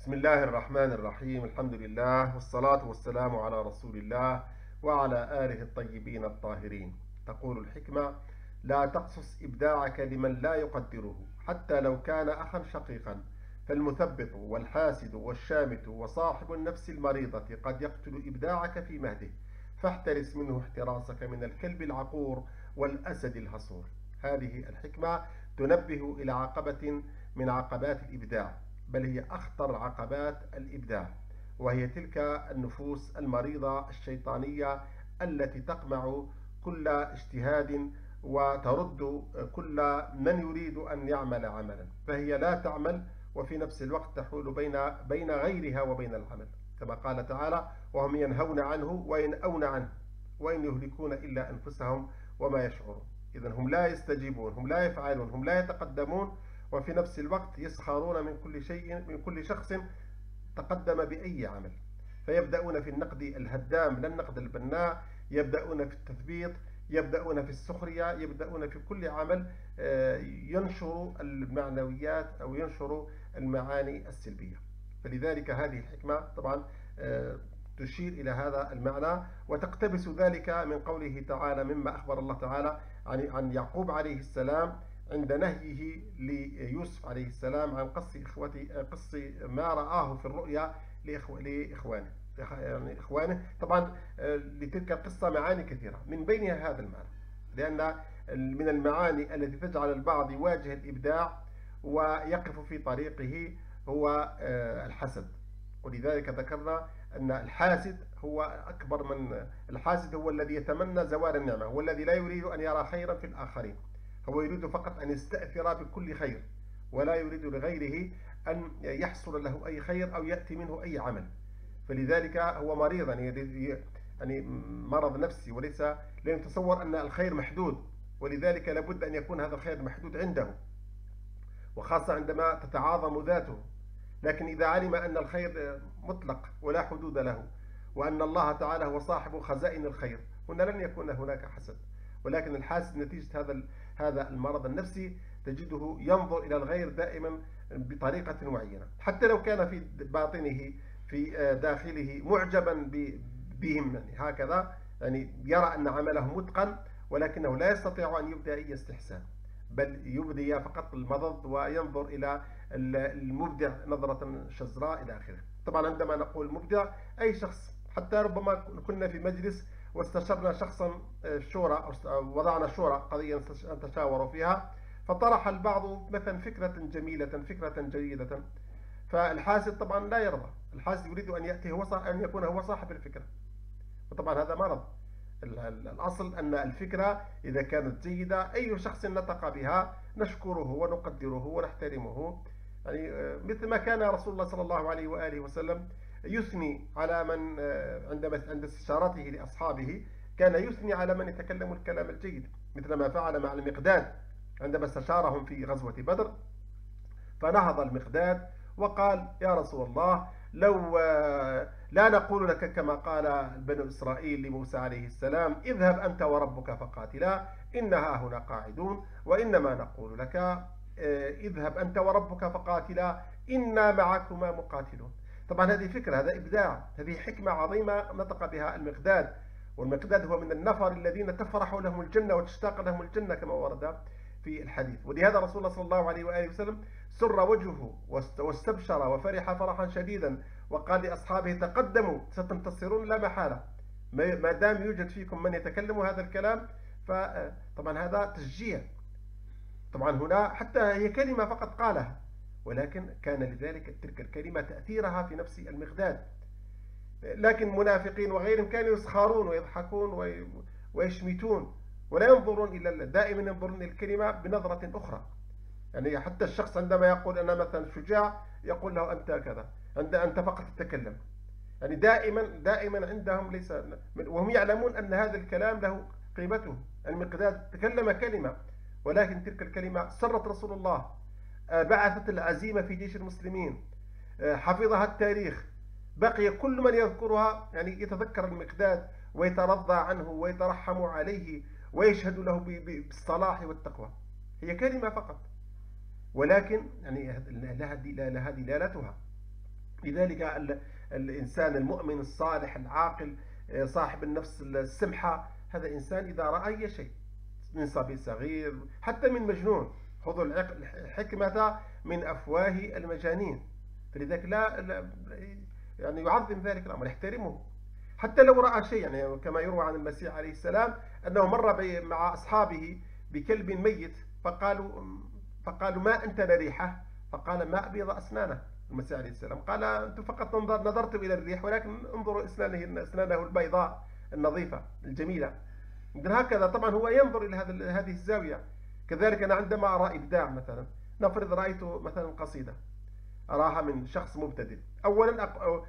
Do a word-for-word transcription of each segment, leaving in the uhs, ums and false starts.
بسم الله الرحمن الرحيم. الحمد لله والصلاة والسلام على رسول الله وعلى آله الطيبين الطاهرين. تقول الحكمة: لا تقصص إبداعك لمن لا يقدره حتى لو كان أخا شقيقا، فالمثبط والحاسد والشامت وصاحب النفس المريضة قد يقتل إبداعك في مهده، فاحترس منه احتراسك من الكلب العقور والأسد الهصور. هذه الحكمة تنبه إلى عقبة من عقبات الإبداع، بل هي أخطر عقبات الإبداع، وهي تلك النفوس المريضة الشيطانية التي تقمع كل اجتهاد وترد كل من يريد أن يعمل عملا، فهي لا تعمل وفي نفس الوقت تحول بين بين غيرها وبين العمل، كما قال تعالى: وهم ينهون عنه وينأون عنه وإن يهلكون إلا أنفسهم وما يشعرون. إذن هم لا يستجيبون، هم لا يفعلون، هم لا يتقدمون، وفي نفس الوقت يسخرون من كل شيء، من كل شخص تقدم بأي عمل، فيبدأون في النقد الهدام لا النقد البناء، يبدأون في التثبيط، يبدأون في السخرية، يبدأون في كل عمل ينشر المعنويات أو ينشر المعاني السلبية. فلذلك هذه الحكمة طبعا تشير إلى هذا المعنى، وتقتبس ذلك من قوله تعالى، مما أخبر الله تعالى عن يعقوب عليه السلام عند نهيه ليوسف عليه السلام عن قص إخوتي قص ما رآه في الرؤيا لإخوانه يعني إخوانه. طبعا لتلك القصة معاني كثيرة، من بينها هذا المعنى، لأن من المعاني التي تجعل البعض يواجه الإبداع ويقف في طريقه هو الحسد. ولذلك ذكرنا أن الحاسد هو أكبر من الحاسد هو الذي يتمنى زوال النعمة، هو الذي لا يريد أن يرى خيرا في الآخرين، هو يريد فقط أن يستأثر بكل خير، ولا يريد لغيره أن يحصل له أي خير أو يأتي منه أي عمل. فلذلك هو مريض، يعني مرض نفسي، وليس لا يتصور أن الخير محدود، ولذلك لابد أن يكون هذا الخير محدود عنده، وخاصة عندما تتعاظم ذاته. لكن إذا علم أن الخير مطلق ولا حدود له، وأن الله تعالى هو صاحب خزائن الخير، هنا لن يكون هناك حسد. ولكن الحاسد نتيجة هذا هذا المرض النفسي تجده ينظر إلى الغير دائما بطريقة معينة، حتى لو كان في باطنه في داخله معجبا بهم، يعني هكذا، يعني يرى أن عمله متقن، ولكنه لا يستطيع أن يبدأ أي استحسان، بل يبدي فقط المضض وينظر إلى المبدع نظرة شزراء إلى آخره. طبعا عندما نقول مبدع أي شخص، حتى ربما كنا في مجلس واستشرنا شخصا شورى، وضعنا شورى قضية نتشاور فيها، فطرح البعض مثلا فكرة جميلة، فكرة جيدة، فالحاسد طبعا لا يرضى، الحاسد يريد أن يأتي هو أن يكون هو صاحب الفكرة، وطبعا هذا مرض. الأصل أن الفكرة إذا كانت جيدة أي شخص نطق بها نشكره ونقدره ونحترمه، يعني مثل ما كان رسول الله صلى الله عليه وآله وسلم يثني على من عندما عند استشارته لأصحابه كان يثني على من يتكلم الكلام الجيد، مثل ما فعل مع المقداد عندما استشارهم في غزوة بدر، فنهض المقداد وقال: يا رسول الله، لو لا نقول لك كما قال بنو إسرائيل لموسى عليه السلام: اذهب أنت وربك فقاتلا إنها هنا قاعدون، وإنما نقول لك اذهب أنت وربك فقاتلا إنا معكما مقاتلون. طبعا هذه فكرة، هذا إبداع، هذه حكمة عظيمة نطق بها المقداد، والمقداد هو من النفر الذين تفرح لهم الجنة وتشتاق لهم الجنة كما ورد في الحديث. ولهذا رسول الله صلى الله عليه وآله وسلم سر وجهه واستبشر وفرح فرحا شديدا، وقال لأصحابه: تقدموا ستنتصرون لا محالة، ما دام يوجد فيكم من يتكلم هذا الكلام. فطبعا هذا تشجيع، طبعا هنا حتى هي كلمة فقط قالها، ولكن كان لذلك تلك الكلمة تأثيرها في نفس المقداد. لكن منافقين وغيرهم كانوا يسخرون ويضحكون ويشمتون، ولا ينظرون إلى دائما ينظرون الكلمة بنظرة أخرى. يعني حتى الشخص عندما يقول أنا مثلا شجاع يقول له أنت كذا، أنت فقط تتكلم، يعني دائما دائما عندهم ليس، وهم يعلمون أن هذا الكلام له قيمته. المقداد تكلم كلمة، ولكن تلك الكلمة سرت رسول الله، بعثت العزيمة في جيش المسلمين، حفظها التاريخ، بقي كل من يذكرها يعني يتذكر المقداد ويترضى عنه ويترحم عليه ويشهد له بالصلاح والتقوى. هي كلمة فقط، ولكن يعني لها دلالتها، لذلك الإنسان المؤمن الصالح العاقل صاحب النفس السمحة، هذا إنسان إذا رأى أي شيء من صبي صغير حتى من مجنون، خذوا الحكمة من أفواه المجانين، فلذلك لا, لا يعني يعظم ذلك الأمر، يحترمه حتى لو رأى شيء. يعني كما يروى عن المسيح عليه السلام أنه مر مع أصحابه بكلب ميت، فقالوا فقالوا ما أنت لريحه؟ فقال ما أبيض أسنانه. المسيح عليه السلام قال أنتم فقط نظرتم إلى الريح، ولكن انظروا أسنانه أسنانه البيضاء النظيفة الجميلة. هكذا طبعا هو ينظر إلى هذه الزاوية. كذلك أنا عندما أرى إبداع، مثلا نفرض رأيت مثلا قصيدة أراها من شخص مبتدئ، أولا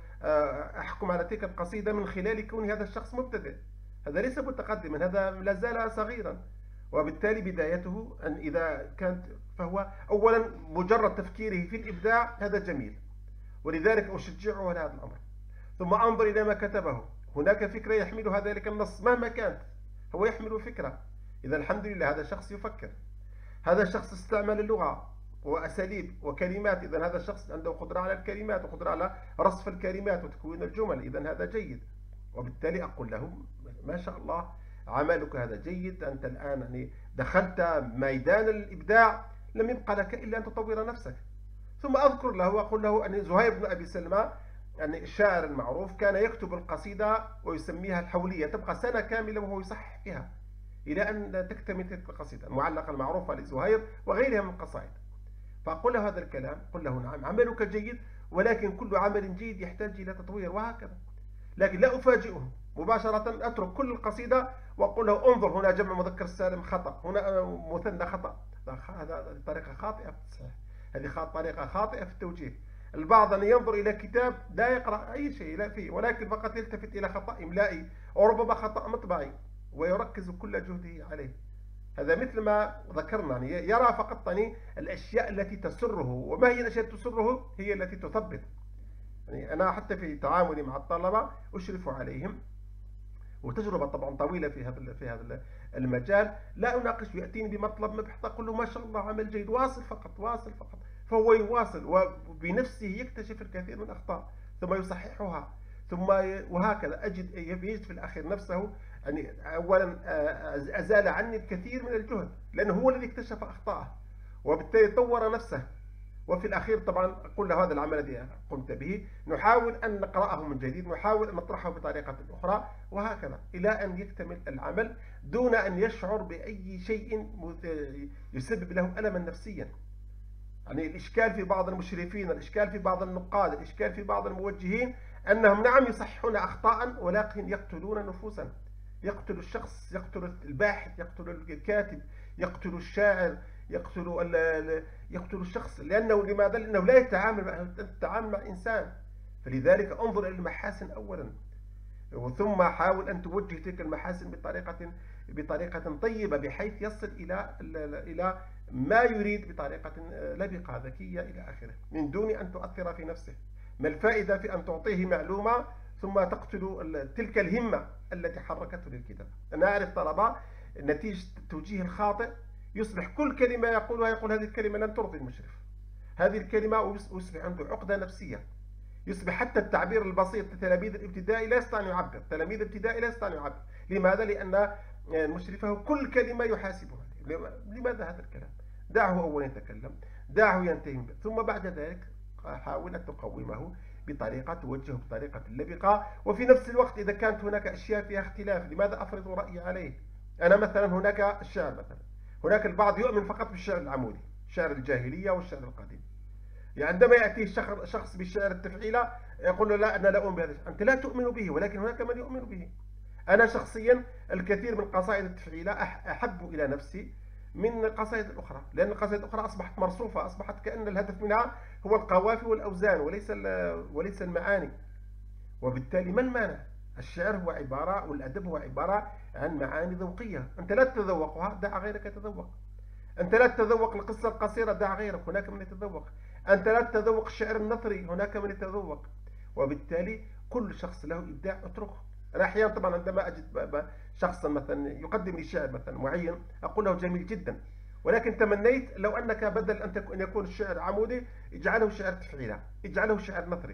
أحكم على تلك القصيدة من خلال كون هذا الشخص مبتدئ، هذا ليس متقدما، هذا لا زال صغيرا، وبالتالي بدايته أن إذا كانت فهو أولا مجرد تفكيره في الإبداع هذا جميل، ولذلك أشجعه على هذا الأمر. ثم أنظر إلى ما كتبه، هناك فكرة يحملها ذلك النص مهما كانت، هو يحمل فكرة، إذا الحمد لله هذا الشخص يفكر، هذا الشخص استعمل اللغة وأساليب وكلمات، إذا هذا الشخص عنده قدرة على الكلمات وقدرة على رصف الكلمات وتكوين الجمل، إذا هذا جيد. وبالتالي أقول له ما شاء الله عملك هذا جيد، أنت الآن يعني دخلت ميدان الإبداع، لم يبقى لك إلا أن تطور نفسك. ثم أذكر له وأقول له أن زهير بن أبي سلمى يعني الشاعر المعروف كان يكتب القصيدة ويسميها الحولية، تبقى سنة كاملة وهو يصحح فيها إلى أن تكتمل تلك القصيدة المعلقة المعروفة لزهير وغيرها من القصائد. فأقول له هذا الكلام، قل له نعم عملك جيد، ولكن كل عمل جيد يحتاج إلى تطوير، وهكذا. لكن لا أفاجئه مباشرة، أترك كل القصيدة وأقول له انظر هنا جمع مذكر سالم خطأ، هنا مثنى خطأ، هذا طريقة خاطئة في التصحيح، هذه طريقة خاطئة في التوجيه. البعض أن ينظر إلى كتاب لا يقرأ أي شيء لا فيه، ولكن فقط يلتفت إلى خطأ إملائي أو ربما خطأ مطبعي ويركز كل جهده عليه. هذا مثل ما ذكرنا، يعني يرى فقط يعني الأشياء التي تسره، وما هي الأشياء التي تسره هي التي تثبت. يعني أنا حتى في تعاملي مع الطلبة أشرف عليهم، وتجربة طبعا طويلة في هذا في هذا المجال، لا أناقش، يأتيني بمطلب مبحث أقول له ما شاء الله عمل جيد، واصل فقط واصل فقط، فهو يواصل وبنفسه يكتشف الكثير من الأخطاء ثم يصححها، ثم وهكذا أجد يجد في الأخير نفسه يعني أولا أزال عني الكثير من الجهد، لأنه هو الذي اكتشف أخطاءه وبالتالي طور نفسه. وفي الأخير طبعا أقول له هذا العمل الذي قمت به نحاول أن نقرأه من جديد، نحاول أن نطرحه بطريقة أخرى، وهكذا إلى أن يكتمل العمل دون أن يشعر بأي شيء يسبب له ألما نفسيا. يعني الإشكال في بعض المشرفين، الإشكال في بعض النقاد، الإشكال في بعض الموجهين أنهم نعم يصححون أخطاء ولكن يقتلون نفوسا، يقتل الشخص، يقتل الباحث، يقتل الكاتب، يقتل الشاعر، يقتل يقتل الشخص. لأنه لماذا؟ لأنه لا يتعامل يتعامل مع إنسان. فلذلك انظر إلى المحاسن أولا، وثم حاول أن توجه تلك المحاسن بطريقة بطريقة طيبة بحيث يصل إلى إلى ما يريد بطريقة لبقة ذكية إلى آخره، من دون أن تؤثر في نفسه. ما الفائدة في أن تعطيه معلومة ثم تقتل تلك الهمة التي حركته للكتاب؟ أنا أعرف طلبة نتيجة التوجيه الخاطئ يصبح كل كلمة يقولها يقول هذه الكلمة لن ترضي المشرف، هذه الكلمة، يصبح عنده عقدة نفسية، يصبح حتى التعبير البسيط لتلاميذ الابتدائي لا يستطيع أن يعبر، تلاميذ الابتدائي لا يستطيع أن يعبر. لماذا؟ لأن مشرفه كل كلمة يحاسبها. لماذا هذا الكلام؟ دعه أولا يتكلم، دعه ينتهي، ثم بعد ذلك حاول أن تقومه بطريقة توجهه بطريقة لبقة. وفي نفس الوقت إذا كانت هناك أشياء فيها اختلاف لماذا أفرض رأيي عليه؟ أنا مثلا هناك الشعر، مثلا هناك البعض يؤمن فقط بالشعر العمودي، شعر الجاهلية والشعر القديم. يعني عندما يأتي شخص بالشعر التفعيلة يقول له لا أنا لا أؤمن بهذا، أنت لا تؤمن به، ولكن هناك من يؤمن به. أنا شخصيا الكثير من قصائد التفعيلة أحب إلى نفسي من القصائد الأخرى، لأن القصائد الأخرى أصبحت مرصوفة، أصبحت كأن الهدف منها هو القوافي والأوزان وليس وليس المعاني. وبالتالي ما المانع؟ الشعر هو عبارة، والأدب هو عبارة عن معاني ذوقية، أنت لا تتذوقها دع غيرك يتذوق، أنت لا تتذوق القصة القصيرة دع غيرك هناك من يتذوق، أنت لا تتذوق الشعر النثري هناك من يتذوق. وبالتالي كل شخص له إبداع اتركه. أنا أحيانا طبعا عندما أجد شخصا مثلا يقدم لي شعر مثلا معين أقول له جميل جدا، ولكن تمنيت لو أنك بدل أن يكون الشعر عمودي اجعله شعر تفعيلة، اجعله شعر نثري،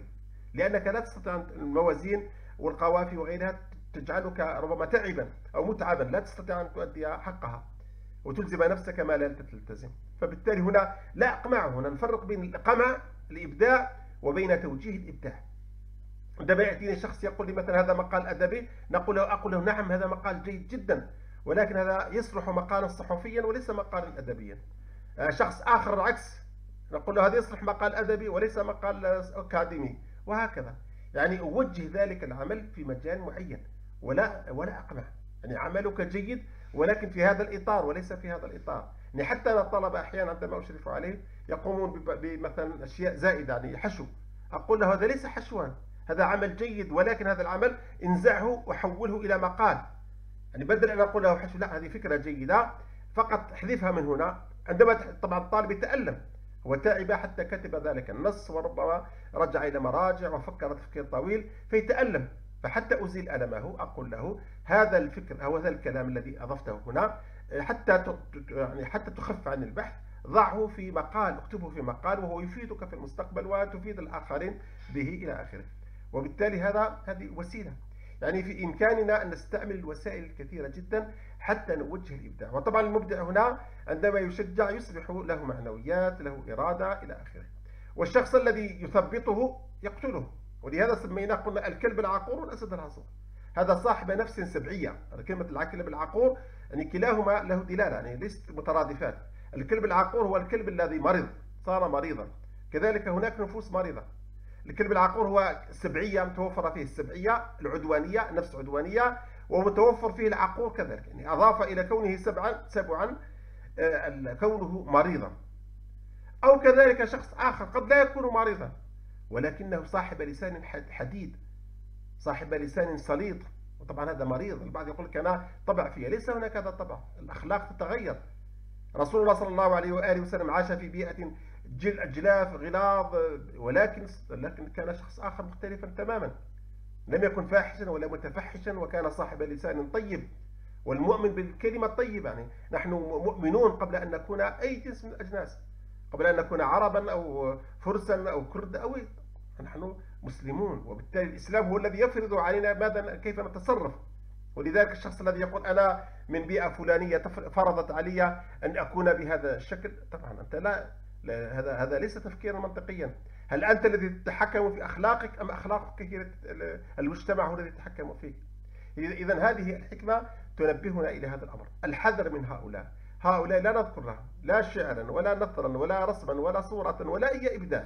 لأنك لا تستطيع الموازين والقوافي وغيرها تجعلك ربما تعبا أو متعبا، لا تستطيع أن تؤدي حقها وتلزم نفسك ما لا تلتزم. فبالتالي هنا لا أقمع، هنا نفرق بين القمع الإبداع وبين توجيه الإبداع. عندما يأتيني شخص يقول لي مثلا هذا مقال أدبي، نقول له أقول له نعم هذا مقال جيد جدا، ولكن هذا يصلح مقالا صحفيا وليس مقالا أدبيا. شخص آخر العكس، نقول له هذا يصلح مقال أدبي وليس مقال أكاديمي، وهكذا. يعني أوجه ذلك العمل في مجال معين ولا ولا أقمع. يعني عملك جيد ولكن في هذا الإطار وليس في هذا الإطار. يعني حتى الطلبة أحيانا عندما أشرف عليه يقومون بمثلا أشياء زائدة، يعني حشو، أقول له هذا ليس حشوا، هذا عمل جيد ولكن هذا العمل انزعه وحوله إلى مقال. يعني بدل أن أقول له حشو، لا هذه فكرة جيدة فقط احذفها من هنا. عندما طبعا الطالب يتألم، هو تعب حتى كتب ذلك النص وربما رجع إلى مراجع وفكر تفكير طويل فيتألم، فحتى أزيل ألمه أقول له هذا الفكر أو هذا الكلام الذي أضفته هنا حتى يعني حتى تخف عن البحث، ضعه في مقال، اكتبه في مقال وهو يفيدك في المستقبل وتفيد الآخرين به إلى آخره. وبالتالي هذا هذه وسيلة، يعني في إمكاننا أن نستعمل الوسائل الكثيرة جدا حتى نوجه الإبداع. وطبعا المبدع هنا عندما يشجع يصبح له معنويات، له إرادة إلى آخره. والشخص الذي يثبطه يقتله، ولهذا سميناه قلنا الكلب العقور والأسد العصور. هذا صاحب نفس سبعية. كلمة الكلب العقور يعني كلاهما له دلالة، يعني ليست مترادفات. الكلب العقور هو الكلب الذي مرض، صار مريضا. كذلك هناك نفوس مريضة. الكلب العقور هو سبعية، متوفر فيه السبعية العدوانية، نفس عدوانية، ومتوفر فيه العقور كذلك، يعني أضاف إلى كونه سبعا سبعا كونه مريضا. أو كذلك شخص آخر قد لا يكون مريضا ولكنه صاحب لسان حديد، صاحب لسان سليط، وطبعا هذا مريض. البعض يقول لك أنا طبع فيه، ليس هناك هذا الطبع، الأخلاق تتغير. رسول الله صلى الله عليه وآله وسلم عاش في بيئة جلاف غلاظ، ولكن لكن كان شخص آخر مختلفا تماما، لم يكن فاحشا ولا متفحشا، وكان صاحب لسان طيب. والمؤمن بالكلمة الطيبة، يعني نحن مؤمنون قبل أن نكون أي جنس من الأجناس، قبل أن نكون عربا أو فرسا أو كرد أو نحن مسلمون. وبالتالي الإسلام هو الذي يفرض علينا ماذا كيف نتصرف. ولذلك الشخص الذي يقول أنا من بيئة فلانية فرضت علي أن أكون بهذا الشكل، طبعا أنت لا, لا هذا هذا ليس تفكيرا منطقيا. هل أنت الذي تتحكم في أخلاقك أم أخلاقك هي المجتمع هو الذي يتحكم فيك؟ إذا هذه الحكمة تنبهنا إلى هذا الأمر، الحذر من هؤلاء. هؤلاء لا نذكر لهم لا شعرا ولا نثرا ولا رسما ولا صورة ولا أي إبداع،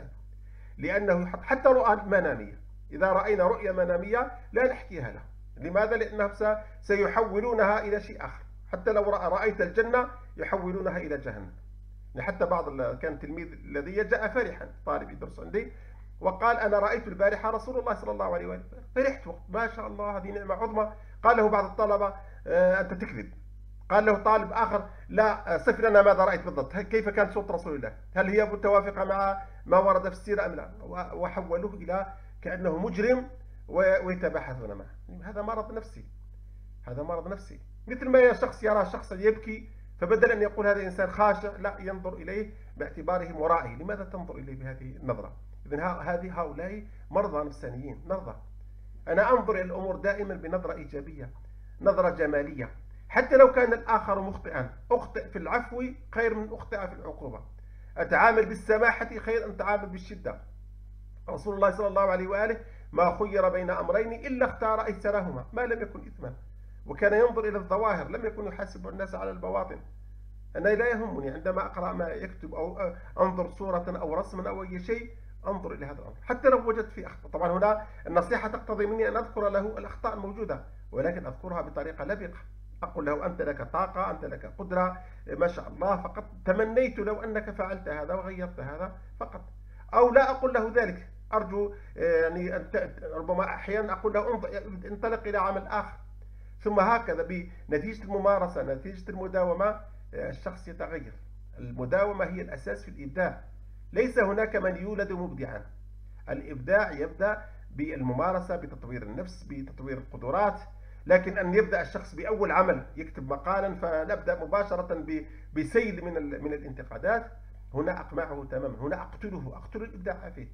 لأنه حتى رؤى منامية، إذا رأينا رؤية منامية لا نحكيها لهم. لماذا؟ لأنهم سيحولونها إلى شيء آخر. حتى لو رأيت الجنة يحولونها إلى جهنم. حتى بعض كان تلميذ الذي جاء فرحا، طالب يدرس عندي، وقال أنا رأيت البارحة رسول الله صلى الله عليه وسلم. فرحت، ما شاء الله هذه نعمة عظمى. قال له بعض الطلبة أنت تكذب. قال له طالب آخر لا، صف لنا ماذا رأيت بالضبط، كيف كان صوت رسول الله، هل هي متوافقة مع ما ورد في السيرة أم لا؟ وحولوه إلى كأنه مجرم ويتباحثون معه. هذا مرض نفسي، هذا مرض نفسي. مثل ما شخص يرى شخصا يبكي، فبدل أن يقول هذا إنسان خاشع، لا ينظر إليه باعتباره مرائي. لماذا تنظر إليه بهذه النظرة؟ إذن هذه هؤلاء مرضى نفسانيين. نرضى، أنا أنظر إلى الأمور دائما بنظرة إيجابية، نظرة جمالية. حتى لو كان الآخر مخطئا، أخطئ في العفو خير من أخطئ في العقوبة. أتعامل بالسماحة خير أن أتعامل بالشدة. رسول الله صلى الله عليه وآله ما خير بين أمرين إلا اختار أيسرهما ما لم يكن إثما، وكان ينظر إلى الظواهر، لم يكن يحاسب الناس على البواطن. أنا لا يهمني عندما أقرأ ما يكتب أو أنظر صورة أو رسما أو أي شيء، أنظر إلى هذا الأمر حتى لو وجدت فيه أخطاء. طبعا هنا النصيحة تقتضي مني أن أذكر له الأخطاء الموجودة، ولكن أذكرها بطريقة لبقة. أقول له أنت لك طاقة، أنت لك قدرة، ما شاء الله، فقط تمنيت لو أنك فعلت هذا وغيرت هذا فقط. أو لا أقول له ذلك، أرجو يعني ربما أحيانا أقول له انطلق إلى عمل آخر. ثم هكذا بنتيجة الممارسة، نتيجة المداومة، الشخص يتغير. المداومة هي الأساس في الإبداع. ليس هناك من يولد مبدعا. الإبداع يبدأ بالممارسة، بتطوير النفس، بتطوير القدرات. لكن أن يبدأ الشخص بأول عمل يكتب مقالا فنبدأ مباشرة بسيل من من الانتقادات، هنا أقمعه تماما، هنا أقتله، أقتل الإبداع فيه.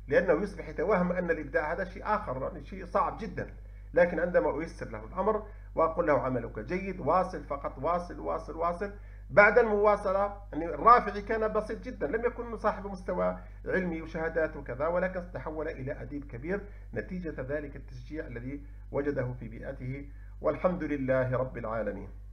لأنه يصبح يتوهم أن الإبداع هذا شيء آخر، يعني شيء صعب جدا. لكن عندما أيسر له الأمر وأقول له عملك جيد، واصل فقط، واصل واصل واصل، بعد المواصلة يعني الرافعي كان بسيط جدا، لم يكن صاحب مستوى علمي وشهادات وكذا، ولكن تحول إلى أديب كبير نتيجة ذلك التشجيع الذي وجده في بيئته، والحمد لله رب العالمين.